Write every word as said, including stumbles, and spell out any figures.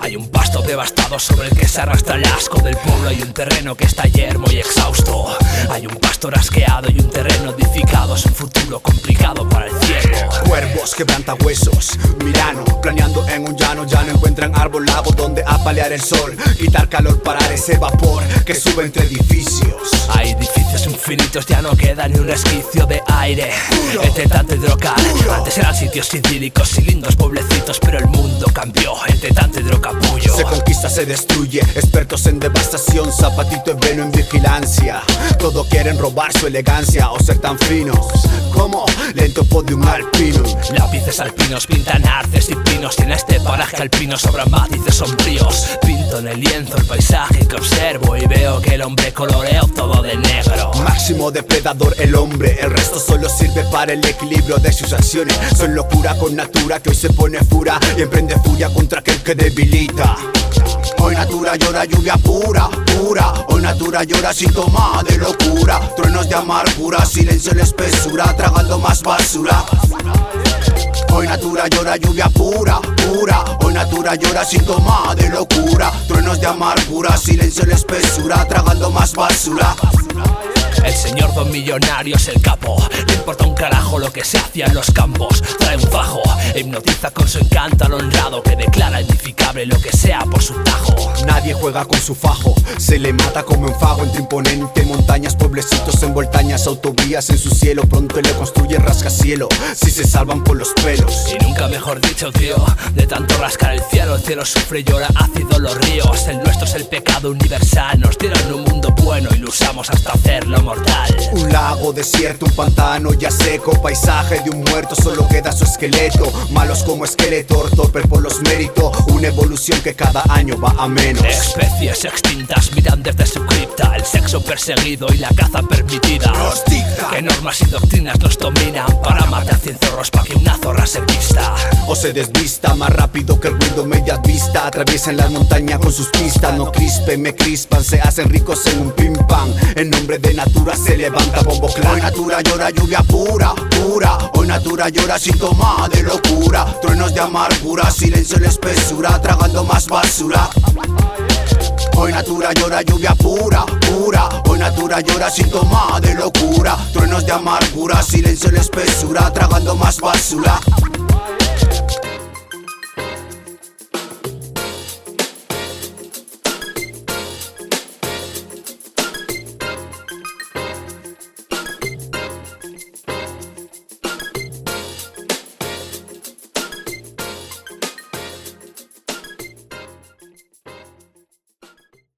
Hay un pasto devastado sobre el que se arrastra el asco del pueblo. Hay un terreno que está yermo y exhausto. Hay un pasto rasqueado y un terreno edificado. Es un futuro complicado para el cielo. Cuervos quebrantahuesos, Milano, planeando en un llano. Ya no encuentran árbol lago donde apalear el sol. Quitar calor, parar ese vapor que sube entre edificios. Hay edificios infinitos, ya no queda ni un resquicio de aire. Entre tanto hidrocar, antes eran sitios idílicos y lindos pueblecitos, pero el mundo cambió entre tanto hidrocapullo. Se conquista, se destruye, expertos en devastación, zapatito en veno en vigilancia. Todos quieren robar su elegancia o ser tan finos como lento podium alpino. Lápices alpinos pintan arces y pinos, y en este paraje alpino sobran matices sombríos. Pinto en el lienzo el paisaje que observo y veo que el hombre coloreó todo de negro. Máximo depredador el hombre, el resto solo sirve para el equilibrio de sus acciones. Son locura con natura que hoy se pone fura y emprende furia contra aquel que debilita. Hoy natura llora lluvia pura, pura. Hoy natura llora síntoma de locura. Truenos de amargura, silencio en la espesura, tragando más basura. Hoy natura llora lluvia pura, pura. Hoy natura llora síntoma de locura. Truenos de amargura, silencio en la espesura, tragando más basura. El señor don millonario es el capo. Le importa un carajo lo que se hacía en los campos. Trae un fajo e hipnotiza con su encanto al honrado, que declara edificable lo que sea por su tajo. Nadie juega con su fajo, se le mata como un fago entre imponente. Montañas, pueblecitos en voltañas, autovías en su cielo. Pronto le construyen rascacielos, si se salvan por los pelos. Y nunca mejor dicho, tío, de tanto rascar el cielo. El cielo sufre y llora ácido los ríos. El nuestro es el pecado universal. Nos dieron un mundo bueno y lo usamos hasta hacerlo mortal. Un lago desierto, un pantano ya seco, paisaje de un muerto, solo queda su esqueleto. Malos como esqueleto, torpe por los méritos. Una evolución que cada año va a menos. Especies extintas miran desde su cripta el sexo perseguido y la caza permitida. Nos dicta ¿qué normas y doctrinas nos dominan para matar cien zorros pa' que una zorra se vista? O se desvista más rápido que el ruido media vista. Atraviesan las montañas con sus pistas. No crispen, me crispan, se hacen ricos en un pim pam. En nombre de natura se levanta bombo clan. Hoy natura llora lluvia pura, pura. Hoy natura llora síntoma de locura. Truenos de amargura, silencio en la espesura, tragando más basura. Hoy natura llora lluvia pura, pura. Hoy natura llora síntoma de locura. Truenos de amargura, silencio en la espesura, tragando más basura.